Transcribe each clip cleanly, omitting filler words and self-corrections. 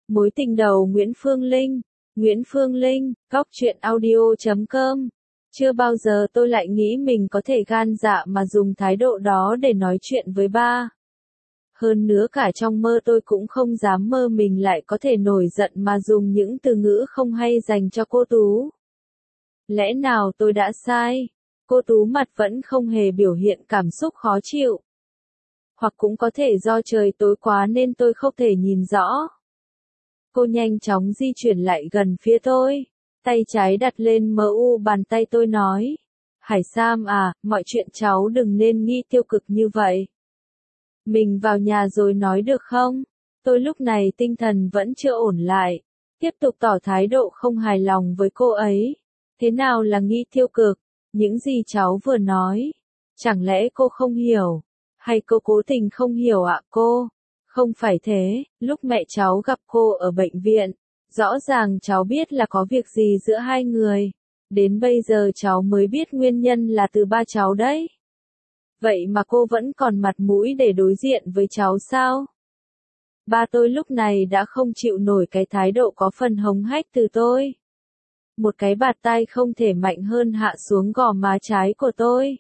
Mối tình đầu Nguyễn Phương Linh. Nguyễn Phương Linh, góc truyện audio.com. Chưa bao giờ tôi lại nghĩ mình có thể gan dạ mà dùng thái độ đó để nói chuyện với ba. Hơn nữa cả trong mơ tôi cũng không dám mơ mình lại có thể nổi giận mà dùng những từ ngữ không hay dành cho cô Tú. Lẽ nào tôi đã sai? Cô Tú mặt vẫn không hề biểu hiện cảm xúc khó chịu. Hoặc cũng có thể do trời tối quá nên tôi không thể nhìn rõ. Cô nhanh chóng di chuyển lại gần phía tôi. Tay trái đặt lên mu bàn tay tôi nói. Hải Sam à, mọi chuyện cháu đừng nên nghĩ tiêu cực như vậy. Mình vào nhà rồi nói được không? Tôi lúc này tinh thần vẫn chưa ổn lại. Tiếp tục tỏ thái độ không hài lòng với cô ấy. Thế nào là nghĩ tiêu cực? Những gì cháu vừa nói. Chẳng lẽ cô không hiểu? Hay cô cố tình không hiểu ạ cô? Không phải thế, lúc mẹ cháu gặp cô ở bệnh viện, rõ ràng cháu biết là có việc gì giữa hai người. Đến bây giờ cháu mới biết nguyên nhân là từ ba cháu đấy. Vậy mà cô vẫn còn mặt mũi để đối diện với cháu sao? Ba tôi lúc này đã không chịu nổi cái thái độ có phần hống hách từ tôi. Một cái bạt tai không thể mạnh hơn hạ xuống gò má trái của tôi.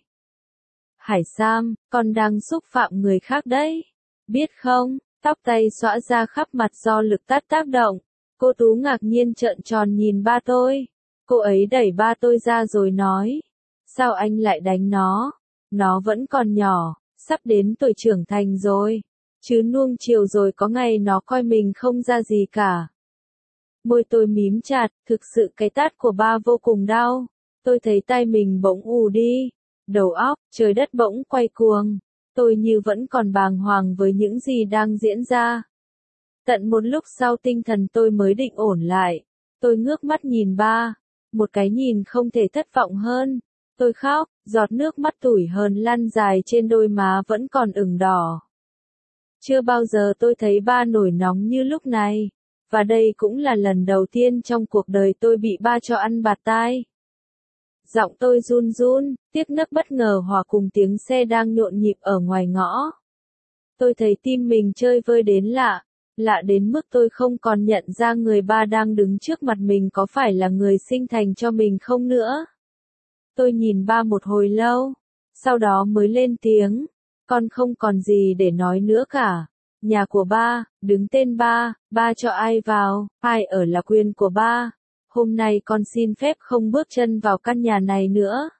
Hải Sam, con đang xúc phạm người khác đấy. Biết không, tóc tay xõa ra khắp mặt do lực tác động. Cô Tú ngạc nhiên trợn tròn nhìn ba tôi. Cô ấy đẩy ba tôi ra rồi nói. Sao anh lại đánh nó? Nó vẫn còn nhỏ, sắp đến tuổi trưởng thành rồi. Chứ nuông chiều rồi có ngày nó coi mình không ra gì cả. Môi tôi mím chặt, thực sự cái tát của ba vô cùng đau. Tôi thấy tay mình bỗng ù đi. Đầu óc, trời đất bỗng quay cuồng. Tôi như vẫn còn bàng hoàng với những gì đang diễn ra. Tận một lúc sau tinh thần tôi mới định ổn lại. Tôi ngước mắt nhìn ba. Một cái nhìn không thể thất vọng hơn. Tôi khóc, giọt nước mắt tủi hờn lăn dài trên đôi má vẫn còn ửng đỏ. Chưa bao giờ tôi thấy ba nổi nóng như lúc này. Và đây cũng là lần đầu tiên trong cuộc đời tôi bị ba cho ăn bạt tai. Giọng tôi run run, tiếc nức bất ngờ hòa cùng tiếng xe đang nhộn nhịp ở ngoài ngõ. Tôi thấy tim mình chơi vơi đến lạ, lạ đến mức tôi không còn nhận ra người ba đang đứng trước mặt mình có phải là người sinh thành cho mình không nữa. Tôi nhìn ba một hồi lâu, sau đó mới lên tiếng, con không còn gì để nói nữa cả. Nhà của ba, đứng tên ba cho ai vào, ai ở là quyền của ba. Hôm nay con xin phép không bước chân vào căn nhà này nữa.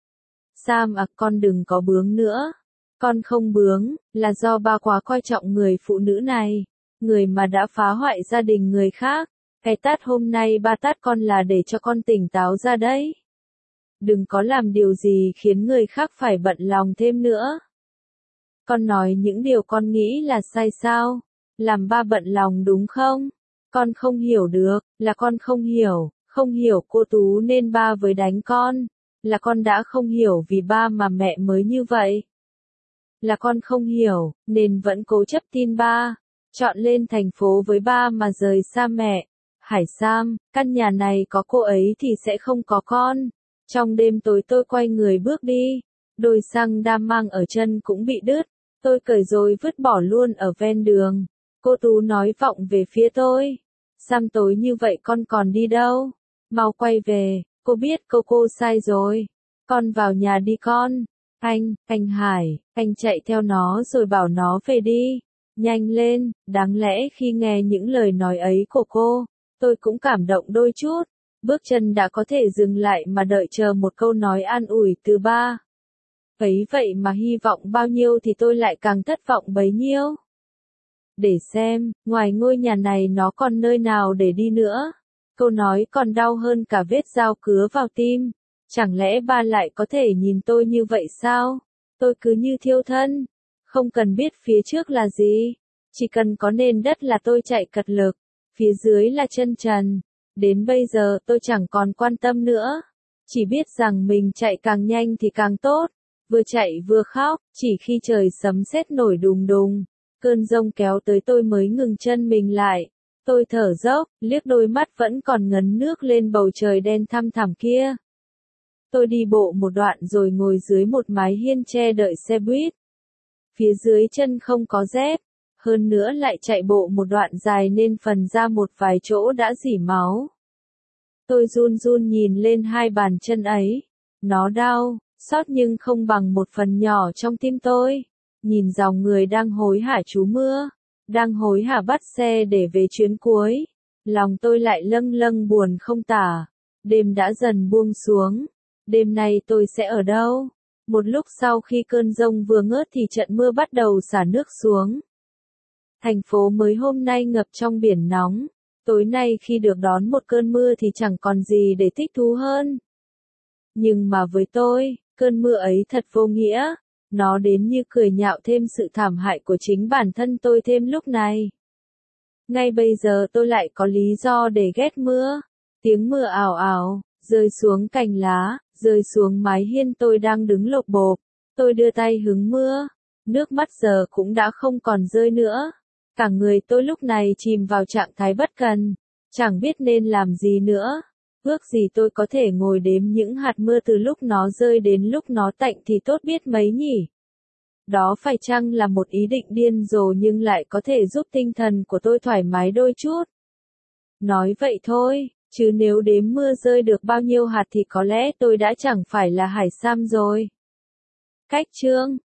Sam à, con đừng có bướng nữa. Con không bướng, là do ba quá coi trọng người phụ nữ này. Người mà đã phá hoại gia đình người khác. Cái tát hôm nay ba tát con là để cho con tỉnh táo ra đấy. Đừng có làm điều gì khiến người khác phải bận lòng thêm nữa. Con nói những điều con nghĩ là sai sao? Làm ba bận lòng đúng không? Con không hiểu được, là con không hiểu cô Tú nên ba với đánh con. Là con đã không hiểu vì ba mà mẹ mới như vậy. Là con không hiểu, nên vẫn cố chấp tin ba. Chọn lên thành phố với ba mà rời xa mẹ. Hải Sam, căn nhà này có cô ấy thì sẽ không có con. Trong đêm tối tôi quay người bước đi. Đôi xăng đam mang ở chân cũng bị đứt. Tôi cởi rồi vứt bỏ luôn ở ven đường. Cô Tú nói vọng về phía tôi. Sam tối như vậy con còn đi đâu? Mau quay về, cô biết cô sai rồi. Con vào nhà đi con. Anh Hải, anh chạy theo nó rồi bảo nó về đi. Nhanh lên, đáng lẽ khi nghe những lời nói ấy của cô, tôi cũng cảm động đôi chút. Bước chân đã có thể dừng lại mà đợi chờ một câu nói an ủi từ ba. Ấy vậy mà hy vọng bao nhiêu thì tôi lại càng thất vọng bấy nhiêu. Để xem, ngoài ngôi nhà này nó còn nơi nào để đi nữa. Câu nói còn đau hơn cả vết dao cứa vào tim. Chẳng lẽ ba lại có thể nhìn tôi như vậy sao? Tôi cứ như thiêu thân. Không cần biết phía trước là gì. Chỉ cần có nền đất là tôi chạy cật lực. Phía dưới là chân trần. Đến bây giờ tôi chẳng còn quan tâm nữa. Chỉ biết rằng mình chạy càng nhanh thì càng tốt. Vừa chạy vừa khóc, chỉ khi trời sấm sét nổi đùng đùng. Cơn giông kéo tới tôi mới ngừng chân mình lại. Tôi thở dốc, liếc đôi mắt vẫn còn ngấn nước lên bầu trời đen thăm thẳm kia. Tôi đi bộ một đoạn rồi ngồi dưới một mái hiên tre đợi xe buýt. Phía dưới chân không có dép. hơn nữa lại chạy bộ một đoạn dài nên phần da một vài chỗ đã rỉ máu. Tôi run run nhìn lên hai bàn chân ấy. Nó đau, xót nhưng không bằng một phần nhỏ trong tim tôi. Nhìn dòng người đang hối hả trú mưa, đang hối hả bắt xe để về chuyến cuối. Lòng tôi lại lâng lâng buồn không tả. Đêm đã dần buông xuống. Đêm nay tôi sẽ ở đâu? Một lúc sau khi cơn giông vừa ngớt thì trận mưa bắt đầu xả nước xuống. Thành phố mới hôm nay ngập trong biển nóng. Tối nay khi được đón một cơn mưa thì chẳng còn gì để thích thú hơn. Nhưng mà với tôi, cơn mưa ấy thật vô nghĩa. Nó đến như cười nhạo thêm sự thảm hại của chính bản thân tôi thêm lúc này. Ngay bây giờ tôi lại có lý do để ghét mưa. Tiếng mưa ào ào, rơi xuống cành lá, rơi xuống mái hiên tôi đang đứng lộp bộp. Tôi đưa tay hứng mưa. Nước mắt giờ cũng đã không còn rơi nữa. Cả người tôi lúc này chìm vào trạng thái bất cần. Chẳng biết nên làm gì nữa. Ước gì tôi có thể ngồi đếm những hạt mưa từ lúc nó rơi đến lúc nó tạnh thì tốt biết mấy nhỉ. Đó phải chăng là một ý định điên rồ nhưng lại có thể giúp tinh thần của tôi thoải mái đôi chút. Nói vậy thôi, chứ nếu đếm mưa rơi được bao nhiêu hạt thì có lẽ tôi đã chẳng phải là Hải Sam rồi. Cách chương